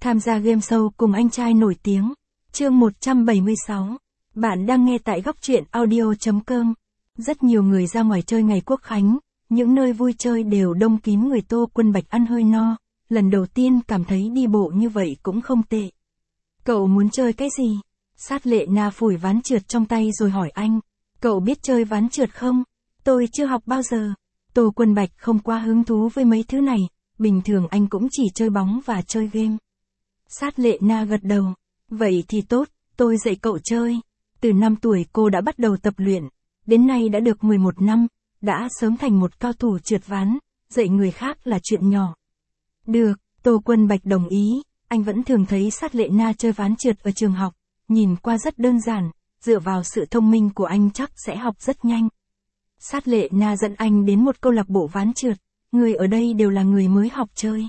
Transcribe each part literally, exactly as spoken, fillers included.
Tham gia game show cùng anh trai nổi tiếng. Chương một trăm bảy mươi sáu. Bạn đang nghe tại góc truyện audio chấm com. Rất nhiều người ra ngoài chơi ngày Quốc khánh, những nơi vui chơi đều đông kín người. Tô Quân Bạch ăn hơi no, lần đầu tiên cảm thấy đi bộ như vậy cũng không tệ. Cậu muốn chơi cái gì? Sát Lệ Na phủi ván trượt trong tay rồi hỏi anh. Cậu biết chơi ván trượt không? Tôi chưa học bao giờ. Tô Quân Bạch không quá hứng thú với mấy thứ này, bình thường anh cũng chỉ chơi bóng và chơi game. Sát Lệ Na gật đầu. Vậy thì tốt, tôi dạy cậu chơi. Từ năm tuổi cô đã bắt đầu tập luyện, đến nay đã được mười một năm, đã sớm thành một cao thủ trượt ván, dạy người khác là chuyện nhỏ. Được, Tô Quân Bạch đồng ý, anh vẫn thường thấy Sát Lệ Na chơi ván trượt ở trường học, nhìn qua rất đơn giản, dựa vào sự thông minh của anh chắc sẽ học rất nhanh. Sát Lệ Na dẫn anh đến một câu lạc bộ ván trượt, người ở đây đều là người mới học chơi.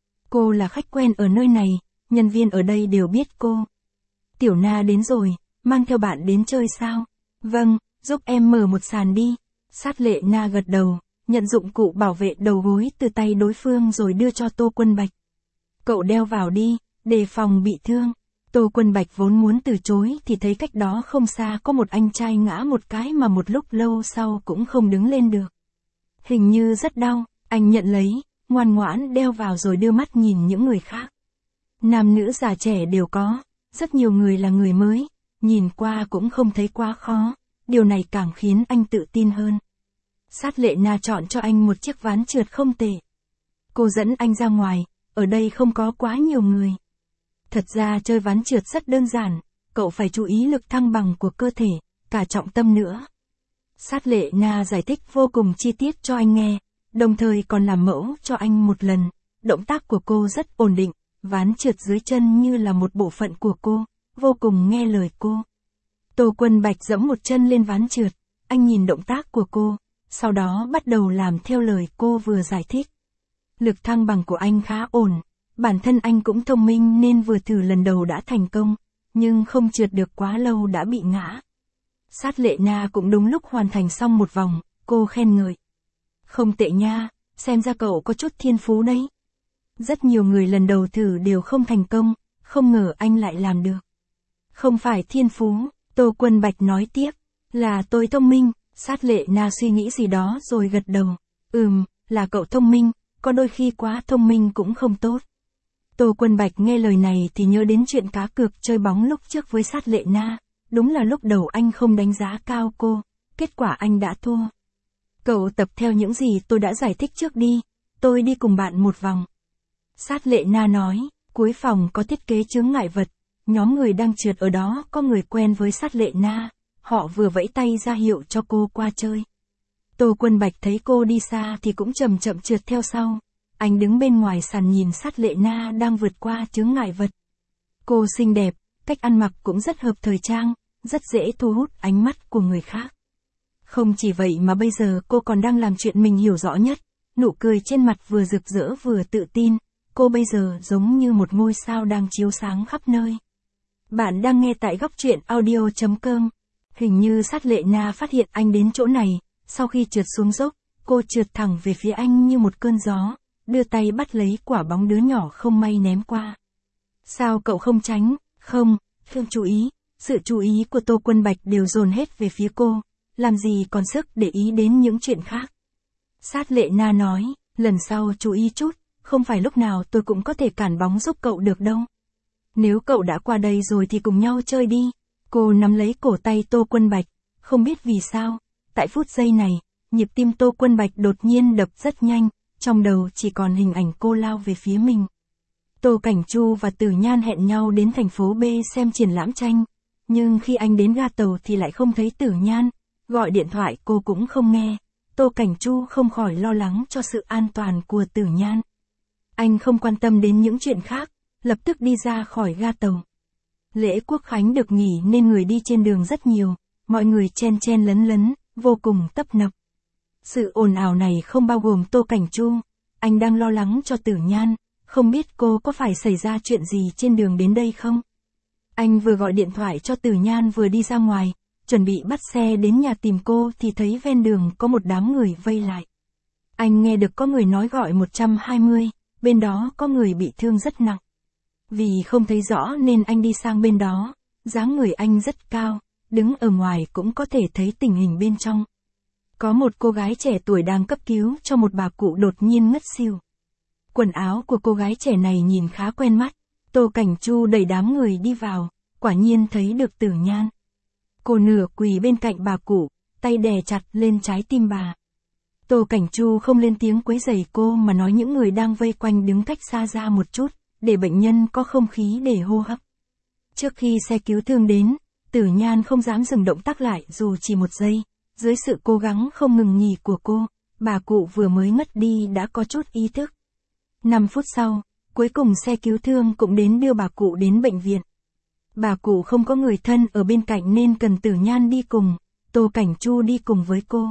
Cô là khách quen ở nơi này, nhân viên ở đây đều biết cô. Tiểu Na đến rồi, mang theo bạn đến chơi sao? Vâng, giúp em mở một sàn đi. Sát Lệ Na gật đầu, nhận dụng cụ bảo vệ đầu gối từ tay đối phương rồi đưa cho Tô Quân Bạch. Cậu đeo vào đi, đề phòng bị thương. Tô Quân Bạch vốn muốn từ chối thì thấy cách đó không xa có một anh trai ngã một cái mà một lúc lâu sau cũng không đứng lên được. Hình như rất đau, anh nhận lấy, ngoan ngoãn đeo vào rồi đưa mắt nhìn những người khác. Nam nữ già trẻ đều có, rất nhiều người là người mới, nhìn qua cũng không thấy quá khó, điều này càng khiến anh tự tin hơn. Sát Lệ Na chọn cho anh một chiếc ván trượt không tệ. Cô dẫn anh ra ngoài, ở đây không có quá nhiều người. Thật ra chơi ván trượt rất đơn giản, cậu phải chú ý lực thăng bằng của cơ thể, cả trọng tâm nữa. Sát Lệ Na giải thích vô cùng chi tiết cho anh nghe, đồng thời còn làm mẫu cho anh một lần. Động tác của cô rất ổn định, ván trượt dưới chân như là một bộ phận của cô, vô cùng nghe lời cô. Tô Quân Bạch giẫm một chân lên ván trượt, anh nhìn động tác của cô, sau đó bắt đầu làm theo lời cô vừa giải thích. Lực thăng bằng của anh khá ổn, bản thân anh cũng thông minh nên vừa thử lần đầu đã thành công, nhưng không trượt được quá lâu đã bị ngã. Sát Lệ Na cũng đúng lúc hoàn thành xong một vòng, cô khen ngợi. Không tệ nha, xem ra cậu có chút thiên phú đấy. Rất nhiều người lần đầu thử đều không thành công, không ngờ anh lại làm được. Không phải thiên phú, Tô Quân Bạch nói tiếp, là tôi thông minh. Sát Lệ Na suy nghĩ gì đó rồi gật đầu. Ừm, là cậu thông minh, có đôi khi quá thông minh cũng không tốt. Tô Quân Bạch nghe lời này thì nhớ đến chuyện cá cược chơi bóng lúc trước với Sát Lệ Na. Đúng là lúc đầu anh không đánh giá cao cô, kết quả anh đã thua. Cậu tập theo những gì tôi đã giải thích trước đi, tôi đi cùng bạn một vòng. Sát Lệ Na nói, cuối phòng có thiết kế chướng ngại vật, nhóm người đang trượt ở đó có người quen với Sát Lệ Na, họ vừa vẫy tay ra hiệu cho cô qua chơi. Tô Quân Bạch thấy cô đi xa thì cũng chậm chậm trượt theo sau, anh đứng bên ngoài sàn nhìn Sát Lệ Na đang vượt qua chướng ngại vật. Cô xinh đẹp, cách ăn mặc cũng rất hợp thời trang, rất dễ thu hút ánh mắt của người khác. Không chỉ vậy mà bây giờ cô còn đang làm chuyện mình hiểu rõ nhất, nụ cười trên mặt vừa rực rỡ vừa tự tin, cô bây giờ giống như một ngôi sao đang chiếu sáng khắp nơi. Bạn đang nghe tại góc truyện audio chấm com. Hình như Sát Lệ Na phát hiện anh đến chỗ này, sau khi trượt xuống dốc, cô trượt thẳng về phía anh như một cơn gió, đưa tay bắt lấy quả bóng đứa nhỏ không may ném qua. Sao cậu không tránh? Không, không chú ý. Sự chú ý của Tô Quân Bạch đều dồn hết về phía cô, làm gì còn sức để ý đến những chuyện khác. Sát Lệ Na nói, lần sau chú ý chút, không phải lúc nào tôi cũng có thể cản bóng giúp cậu được đâu. Nếu cậu đã qua đây rồi thì cùng nhau chơi đi. Cô nắm lấy cổ tay Tô Quân Bạch, không biết vì sao, tại phút giây này, nhịp tim Tô Quân Bạch đột nhiên đập rất nhanh, trong đầu chỉ còn hình ảnh cô lao về phía mình. Tô Cảnh Chu và Tử Nhan hẹn nhau đến thành phố B xem triển lãm tranh, nhưng khi anh đến ga tàu thì lại không thấy Tử Nhan, gọi điện thoại cô cũng không nghe, Tô Cảnh Chu không khỏi lo lắng cho sự an toàn của Tử Nhan. Anh không quan tâm đến những chuyện khác, lập tức đi ra khỏi ga tàu. Lễ Quốc khánh được nghỉ nên người đi trên đường rất nhiều, mọi người chen chen lấn lấn, vô cùng tấp nập. Sự ồn ào này không bao gồm Tô Cảnh Chu, anh đang lo lắng cho Tử Nhan, không biết cô có phải xảy ra chuyện gì trên đường đến đây không? Anh vừa gọi điện thoại cho Tử Nhan vừa đi ra ngoài, chuẩn bị bắt xe đến nhà tìm cô thì thấy ven đường có một đám người vây lại. Anh nghe được có người nói gọi một trăm hai mươi, bên đó có người bị thương rất nặng. Vì không thấy rõ nên anh đi sang bên đó, dáng người anh rất cao, đứng ở ngoài cũng có thể thấy tình hình bên trong. Có một cô gái trẻ tuổi đang cấp cứu cho một bà cụ đột nhiên ngất xỉu. Quần áo của cô gái trẻ này nhìn khá quen mắt, Tô Cảnh Chu đẩy đám người đi vào, quả nhiên thấy được Tử Nhan. Cô nửa quỳ bên cạnh bà cụ, tay đè chặt lên trái tim bà. Tô Cảnh Chu không lên tiếng quấy rầy cô mà nói những người đang vây quanh đứng cách xa ra một chút, để bệnh nhân có không khí để hô hấp. Trước khi xe cứu thương đến, Tử Nhan không dám dừng động tác lại dù chỉ một giây, dưới sự cố gắng không ngừng nghỉ của cô, bà cụ vừa mới mất đi đã có chút ý thức. Năm phút sau, cuối cùng xe cứu thương cũng đến đưa bà cụ đến bệnh viện. Bà cụ không có người thân ở bên cạnh nên cần Tử Nhan đi cùng, Tô Cảnh Chu đi cùng với cô.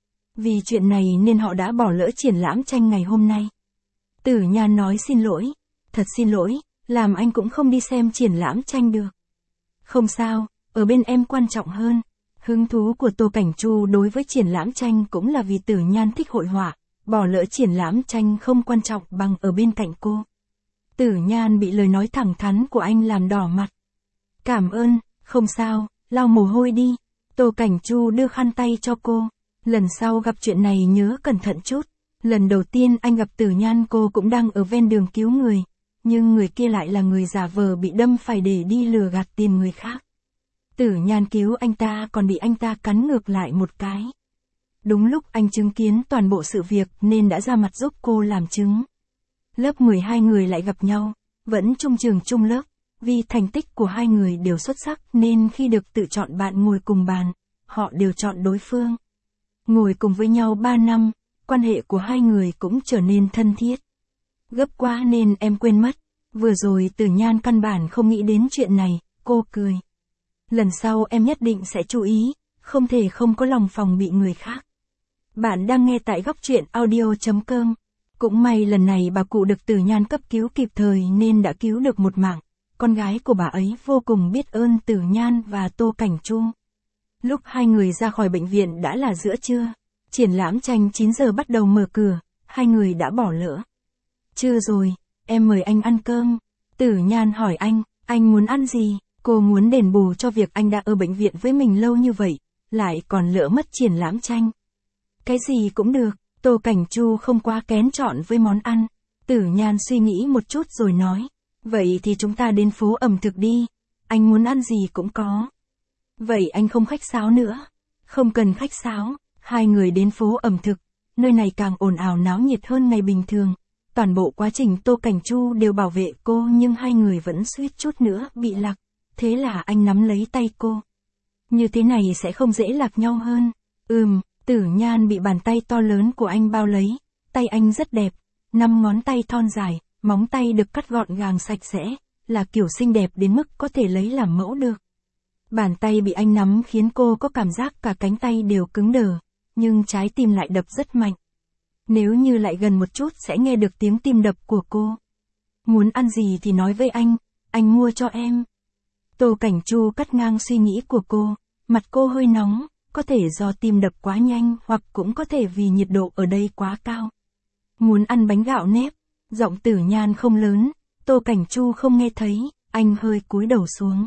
Vì chuyện này nên họ đã bỏ lỡ triển lãm tranh ngày hôm nay. Tử Nhan nói xin lỗi, thật xin lỗi, làm anh cũng không đi xem triển lãm tranh được. Không sao, ở bên em quan trọng hơn. Hứng thú của Tô Cảnh Chu đối với triển lãm tranh cũng là vì Tử Nhan thích hội họa, bỏ lỡ triển lãm tranh không quan trọng bằng ở bên cạnh cô. Tử Nhan bị lời nói thẳng thắn của anh làm đỏ mặt. Cảm ơn, không sao, lau mồ hôi đi. Tô Cảnh Chu đưa khăn tay cho cô. Lần sau gặp chuyện này nhớ cẩn thận chút. Lần đầu tiên anh gặp Tử Nhan cô cũng đang ở ven đường cứu người. Nhưng người kia lại là người giả vờ bị đâm phải để đi lừa gạt tiền người khác. Tử Nhan cứu anh ta còn bị anh ta cắn ngược lại một cái. Đúng lúc anh chứng kiến toàn bộ sự việc nên đã ra mặt giúp cô làm chứng. Lớp mười hai người lại gặp nhau, vẫn chung trường chung lớp, vì thành tích của hai người đều xuất sắc nên khi được tự chọn bạn ngồi cùng bàn, họ đều chọn đối phương. Ngồi cùng với nhau ba năm, quan hệ của hai người cũng trở nên thân thiết. Gấp quá nên em quên mất, vừa rồi Tử Nhan căn bản không nghĩ đến chuyện này, cô cười. Lần sau em nhất định sẽ chú ý, không thể không có lòng phòng bị người khác. Bạn đang nghe tại góc truyện audio chấm com. Cũng may lần này bà cụ được Tử Nhan cấp cứu kịp thời nên đã cứu được một mạng. Con gái của bà ấy vô cùng biết ơn Tử Nhan và Tô Cảnh Chu. Lúc hai người ra khỏi bệnh viện đã là giữa trưa. Triển lãm tranh chín giờ bắt đầu mở cửa, hai người đã bỏ lỡ. Trưa rồi, em mời anh ăn cơm. Tử Nhan hỏi anh, anh muốn ăn gì? Cô muốn đền bù cho việc anh đã ở bệnh viện với mình lâu như vậy, lại còn lỡ mất triển lãm tranh. Cái gì cũng được, Tô Cảnh Chu không quá kén chọn với món ăn. Tử Nhan suy nghĩ một chút rồi nói, vậy thì chúng ta đến phố ẩm thực đi, anh muốn ăn gì cũng có. Vậy anh không khách sáo nữa. Không cần khách sáo, hai người đến phố ẩm thực, nơi này càng ồn ào náo nhiệt hơn ngày bình thường. Toàn bộ quá trình Tô Cảnh Chu đều bảo vệ cô nhưng hai người vẫn suýt chút nữa bị lạc. Thế là anh nắm lấy tay cô. Như thế này sẽ không dễ lạc nhau hơn. Ừm, Tử Nhan bị bàn tay to lớn của anh bao lấy. Tay anh rất đẹp. Năm ngón tay thon dài, móng tay được cắt gọn gàng sạch sẽ. Là kiểu xinh đẹp đến mức có thể lấy làm mẫu được. Bàn tay bị anh nắm khiến cô có cảm giác cả cánh tay đều cứng đờ. Nhưng trái tim lại đập rất mạnh. Nếu như lại gần một chút sẽ nghe được tiếng tim đập của cô. Muốn ăn gì thì nói với anh, anh mua cho em. Tô Cảnh Chu cắt ngang suy nghĩ của cô, mặt cô hơi nóng, có thể do tim đập quá nhanh hoặc cũng có thể vì nhiệt độ ở đây quá cao. Muốn ăn bánh gạo nếp, giọng Tử Nhan không lớn, Tô Cảnh Chu không nghe thấy, anh hơi cúi đầu xuống.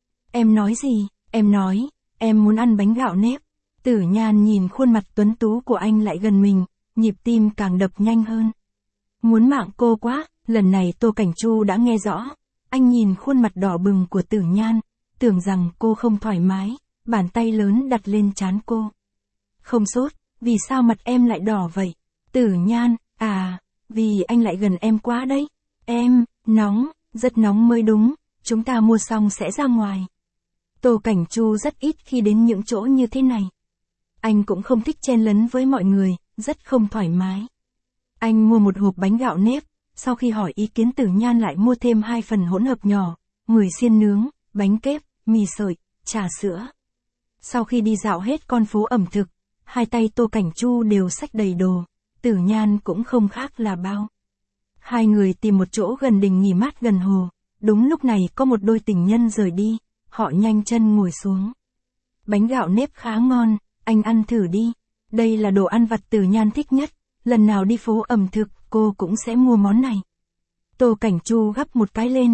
Em nói gì? Em nói, em muốn ăn bánh gạo nếp. Tử Nhan nhìn khuôn mặt tuấn tú của anh lại gần mình, nhịp tim càng đập nhanh hơn. Muốn mạng cô quá, lần này Tô Cảnh Chu đã nghe rõ. Anh nhìn khuôn mặt đỏ bừng của Tử Nhan, tưởng rằng cô không thoải mái, bàn tay lớn đặt lên trán cô. Không sốt, vì sao mặt em lại đỏ vậy? Tử Nhan, à, vì anh lại gần em quá đấy. Em, nóng, rất nóng mới đúng, chúng ta mua xong sẽ ra ngoài. Tô Cảnh Chu rất ít khi đến những chỗ như thế này. Anh cũng không thích chen lấn với mọi người, rất không thoải mái. Anh mua một hộp bánh gạo nếp. Sau khi hỏi ý kiến Tử Nhan lại mua thêm hai phần hỗn hợp nhỏ, mười xiên nướng, bánh kếp, mì sợi, trà sữa. Sau khi đi dạo hết con phố ẩm thực, hai tay Tô Cảnh Chu đều xách đầy đồ, Tử Nhan cũng không khác là bao. Hai người tìm một chỗ gần đình nghỉ mát gần hồ, đúng lúc này có một đôi tình nhân rời đi, họ nhanh chân ngồi xuống. Bánh gạo nếp khá ngon, anh ăn thử đi, đây là đồ ăn vặt Tử Nhan thích nhất. Lần nào đi phố ẩm thực, cô cũng sẽ mua món này. Tô Cảnh Chu gắp một cái lên,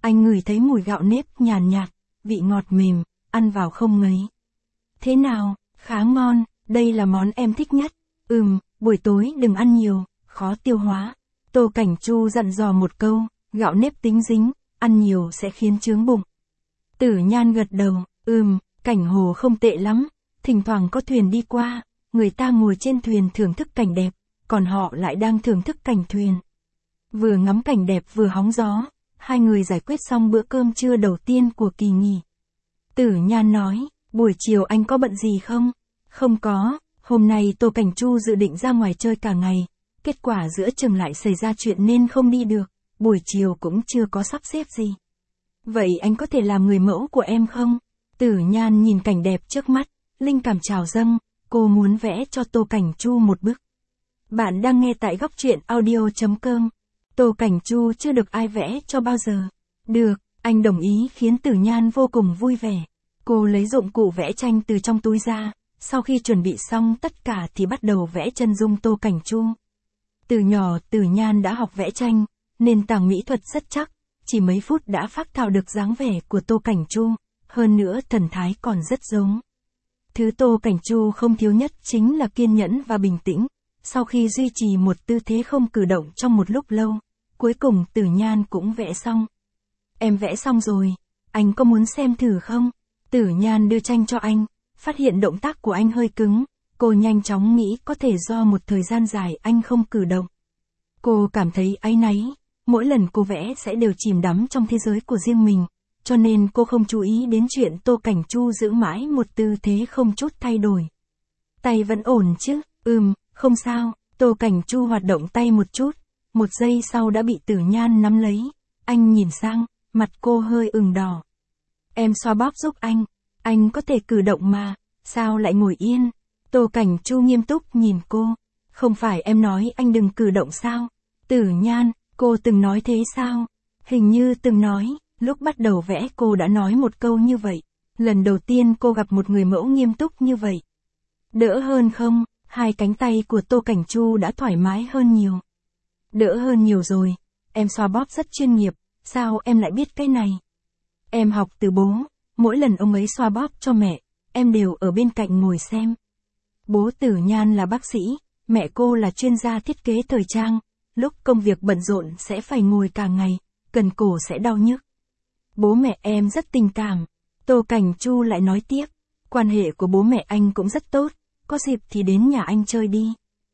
Anh ngửi thấy mùi gạo nếp nhàn nhạt, vị ngọt mềm, ăn vào không ngấy. Thế nào, khá ngon, đây là món em thích nhất. Ừm, buổi tối đừng ăn nhiều, khó tiêu hóa. Tô Cảnh Chu dặn dò một câu, gạo nếp tính dính, ăn nhiều sẽ khiến chướng bụng. Tử Nhan gật đầu, ừm, cảnh hồ không tệ lắm, thỉnh thoảng có thuyền đi qua, người ta ngồi trên thuyền thưởng thức cảnh đẹp, còn họ lại đang thưởng thức cảnh thuyền. Vừa ngắm cảnh đẹp vừa hóng gió, hai người giải quyết xong bữa cơm trưa đầu tiên của kỳ nghỉ. Tử Nhan nói, buổi chiều anh có bận gì không? Không có, hôm nay Tô Cảnh Chu dự định ra ngoài chơi cả ngày, kết quả giữa chừng lại xảy ra chuyện nên không đi được, buổi chiều cũng chưa có sắp xếp gì. Vậy anh có thể làm người mẫu của em không? Tử Nhan nhìn cảnh đẹp trước mắt, linh cảm trào dâng, cô muốn vẽ cho Tô Cảnh Chu một bức. Bạn đang nghe tại góc truyện audio chấm com. Tô Cảnh Chu chưa được ai vẽ cho bao giờ. Được, anh đồng ý khiến Tử Nhan vô cùng vui vẻ. Cô lấy dụng cụ vẽ tranh từ trong túi ra, sau khi chuẩn bị xong tất cả thì bắt đầu vẽ chân dung Tô Cảnh Chu. Từ nhỏ Tử Nhan đã học vẽ tranh, nền tảng mỹ thuật rất chắc, chỉ mấy phút đã phác thảo được dáng vẻ của Tô Cảnh Chu, hơn nữa thần thái còn rất giống. Thứ Tô Cảnh Chu không thiếu nhất chính là kiên nhẫn và bình tĩnh. Sau khi duy trì một tư thế không cử động trong một lúc lâu, cuối cùng Tử Nhan cũng vẽ xong. Em vẽ xong rồi, anh có muốn xem thử không? Tử Nhan đưa tranh cho anh, phát hiện động tác của anh hơi cứng, cô nhanh chóng nghĩ có thể do một thời gian dài anh không cử động. Cô cảm thấy áy náy, mỗi lần cô vẽ sẽ đều chìm đắm trong thế giới của riêng mình, cho nên cô không chú ý đến chuyện Tô Cảnh Chu giữ mãi một tư thế không chút thay đổi. Tay vẫn ổn chứ? Ừm, không sao. Tô Cảnh Chu hoạt động tay một chút, một giây sau đã bị Tử Nhan nắm lấy. Anh nhìn sang, mặt cô hơi ửng đỏ. Em xoa bóp giúp anh, anh có thể cử động mà, sao lại ngồi yên? Tô Cảnh Chu nghiêm túc nhìn cô, không phải em nói anh đừng cử động sao? Tử Nhan, cô từng nói thế sao? Hình như từng nói, lúc bắt đầu vẽ cô đã nói một câu như vậy. Lần đầu tiên cô gặp một người mẫu nghiêm túc như vậy. Đỡ hơn không? Hai cánh tay của Tô Cảnh Chu đã thoải mái hơn nhiều. Đỡ hơn nhiều rồi, em xoa bóp rất chuyên nghiệp, sao em lại biết cái này? Em học từ bố, mỗi lần ông ấy xoa bóp cho mẹ, em đều ở bên cạnh ngồi xem. Bố Tử Nhan là bác sĩ, mẹ cô là chuyên gia thiết kế thời trang, lúc công việc bận rộn sẽ phải ngồi cả ngày, cần cổ sẽ đau nhức. Bố mẹ em rất tình cảm. Tô Cảnh Chu lại nói tiếp, quan hệ của bố mẹ anh cũng rất tốt, có dịp thì đến nhà anh chơi đi.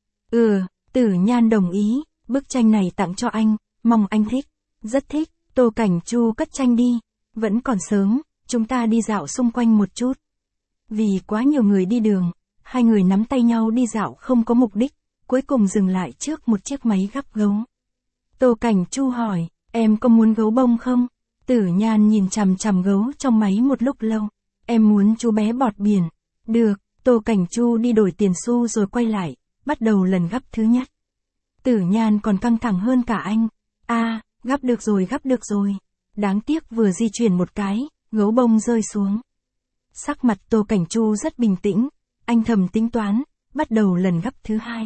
Ừ, Tử Nhan đồng ý, bức tranh này tặng cho anh, mong anh thích. Rất thích. Tô Cảnh Chu cất tranh đi, vẫn còn sớm, chúng ta đi dạo xung quanh một chút. Vì quá nhiều người đi đường, hai người nắm tay nhau đi dạo không có mục đích, cuối cùng dừng lại trước một chiếc máy gắp gấu. Tô Cảnh Chu hỏi, em có muốn gấu bông không? Tử Nhan nhìn chằm chằm gấu trong máy một lúc lâu. Em muốn chú bé bọt biển. Được, Tô Cảnh Chu đi đổi tiền xu rồi quay lại, bắt đầu lần gắp thứ nhất. Tử Nhan còn căng thẳng hơn cả anh. A, à, gắp được rồi gắp được rồi. Đáng tiếc vừa di chuyển một cái, gấu bông rơi xuống. Sắc mặt Tô Cảnh Chu rất bình tĩnh, anh thầm tính toán, bắt đầu lần gắp thứ hai.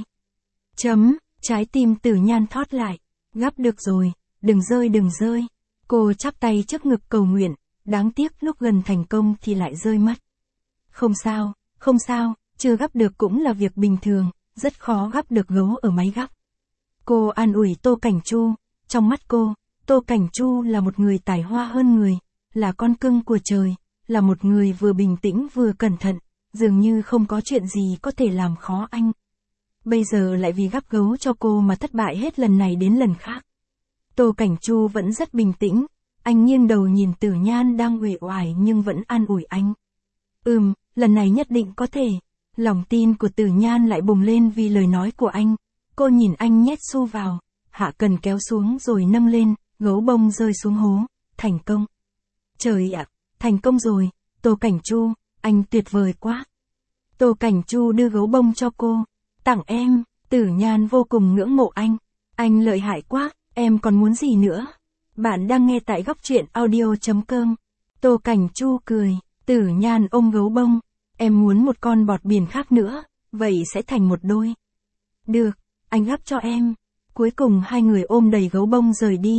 Chấm, trái tim Tử Nhan thót lại. Gắp được rồi, đừng rơi đừng rơi. Cô chắp tay trước ngực cầu nguyện, đáng tiếc lúc gần thành công thì lại rơi mất. Không sao, không sao, chưa gắp được cũng là việc bình thường, rất khó gắp được gấu ở máy gắp. Cô an ủi Tô Cảnh Chu, trong mắt cô, Tô Cảnh Chu là một người tài hoa hơn người, là con cưng của trời, là một người vừa bình tĩnh vừa cẩn thận, dường như không có chuyện gì có thể làm khó anh. Bây giờ lại vì gắp gấu cho cô mà thất bại hết lần này đến lần khác. Tô Cảnh Chu vẫn rất bình tĩnh, anh nghiêng đầu nhìn Tử Nhan đang uể oải nhưng vẫn an ủi anh. Ừm, lần này nhất định có thể. Lòng tin của Tử Nhan lại bùng lên vì lời nói của anh. Cô nhìn anh nhét xu vào, hạ cần kéo xuống rồi nâng lên, gấu bông rơi xuống hố, thành công. Trời ạ, thành công rồi, Tô Cảnh Chu, anh tuyệt vời quá. Tô Cảnh Chu đưa gấu bông cho cô, tặng em. Tử Nhan vô cùng ngưỡng mộ anh. Anh lợi hại quá, em còn muốn gì nữa? Bạn đang nghe tại góc truyện audio chấm com. Tô Cảnh Chu cười, Tử Nhan ôm gấu bông. Em muốn một con bọt biển khác nữa, vậy sẽ thành một đôi. Được, anh gắp cho em. Cuối cùng hai người ôm đầy gấu bông rời đi.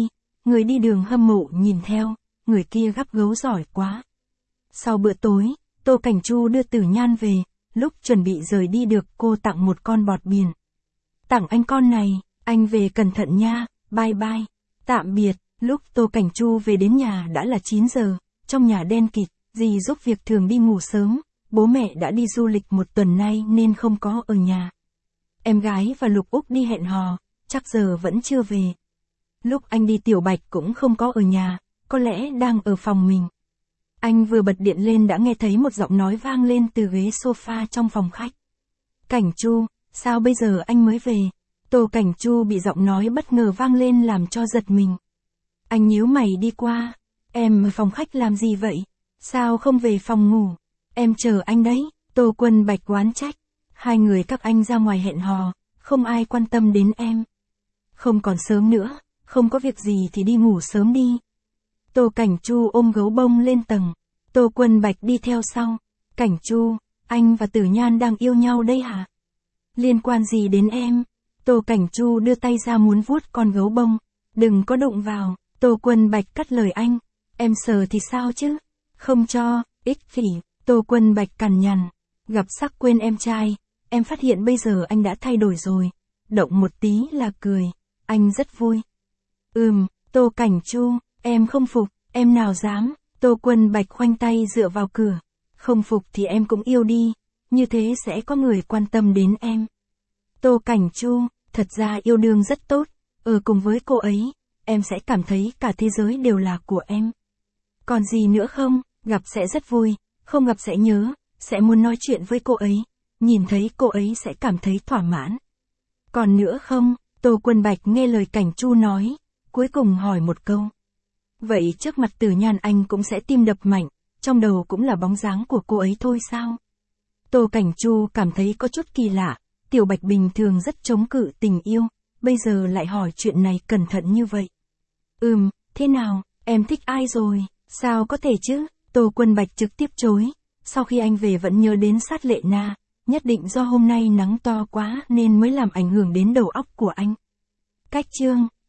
Người đi đường hâm mộ nhìn theo, người kia gắp gấu giỏi quá. Sau bữa tối, Tô Cảnh Chu đưa Tử Nhan về, lúc chuẩn bị rời đi được cô tặng một con bọt biển. Tặng anh con này, anh về cẩn thận nha, bye bye, tạm biệt. Lúc Tô Cảnh Chu về đến nhà đã là chín giờ, trong nhà đen kịt, dì giúp việc thường đi ngủ sớm, bố mẹ đã đi du lịch một tuần nay nên không có ở nhà. Em gái và Lục Úc đi hẹn hò, chắc giờ vẫn chưa về. Lúc anh đi Tiểu Bạch cũng không có ở nhà, có lẽ đang ở phòng mình. Anh vừa bật điện lên đã nghe thấy một giọng nói vang lên từ ghế sofa trong phòng khách. Cảnh Chu, sao bây giờ anh mới về? Tô Cảnh Chu bị giọng nói bất ngờ vang lên làm cho giật mình. Anh nhíu mày đi qua. Em ở phòng khách làm gì vậy? Sao không về phòng ngủ? Em chờ anh đấy. Tô Quân Bạch oán trách. Hai người các anh ra ngoài hẹn hò, không ai quan tâm đến em. Không còn sớm nữa, không có việc gì thì đi ngủ sớm đi. Tô Cảnh Chu ôm gấu bông lên tầng. Tô Quân Bạch đi theo sau. Cảnh Chu, anh và Tử Nhan đang yêu nhau đây hả? Liên quan gì đến em? Tô Cảnh Chu đưa tay ra muốn vuốt con gấu bông. Đừng có đụng vào. Tô Quân Bạch cắt lời anh. Em sờ thì sao chứ? Không cho, ích kỷ. Tô Quân Bạch cằn nhằn. Gặp sắc quên em trai. Em phát hiện bây giờ anh đã thay đổi rồi. Động một tí là cười. Anh rất vui. Ừm, Tô Cảnh Chu, em không phục, em nào dám. Tô Quân Bạch khoanh tay dựa vào cửa. Không phục thì em cũng yêu đi. Như thế sẽ có người quan tâm đến em. Tô Cảnh Chu, thật ra yêu đương rất tốt. Ở cùng với cô ấy, em sẽ cảm thấy cả thế giới đều là của em. Còn gì nữa không? Gặp sẽ rất vui, không gặp sẽ nhớ, sẽ muốn nói chuyện với cô ấy. Nhìn thấy cô ấy sẽ cảm thấy thỏa mãn. Còn nữa không? Tô Quân Bạch nghe lời Cảnh Chu nói, cuối cùng hỏi một câu. Vậy trước mặt Tử Nhan anh cũng sẽ tim đập mạnh, trong đầu cũng là bóng dáng của cô ấy thôi sao? Tô Cảnh Chu cảm thấy có chút kỳ lạ, Tiểu Bạch bình thường rất chống cự tình yêu, bây giờ lại hỏi chuyện này cẩn thận như vậy. Ừm, thế nào, em thích ai rồi? Sao có thể chứ? Tô Quân Bạch trực tiếp chối, sau khi anh về vẫn nhớ đến Sát Lệ Na, nhất định do hôm nay nắng to quá nên mới làm ảnh hưởng đến đầu óc của anh. Cách chương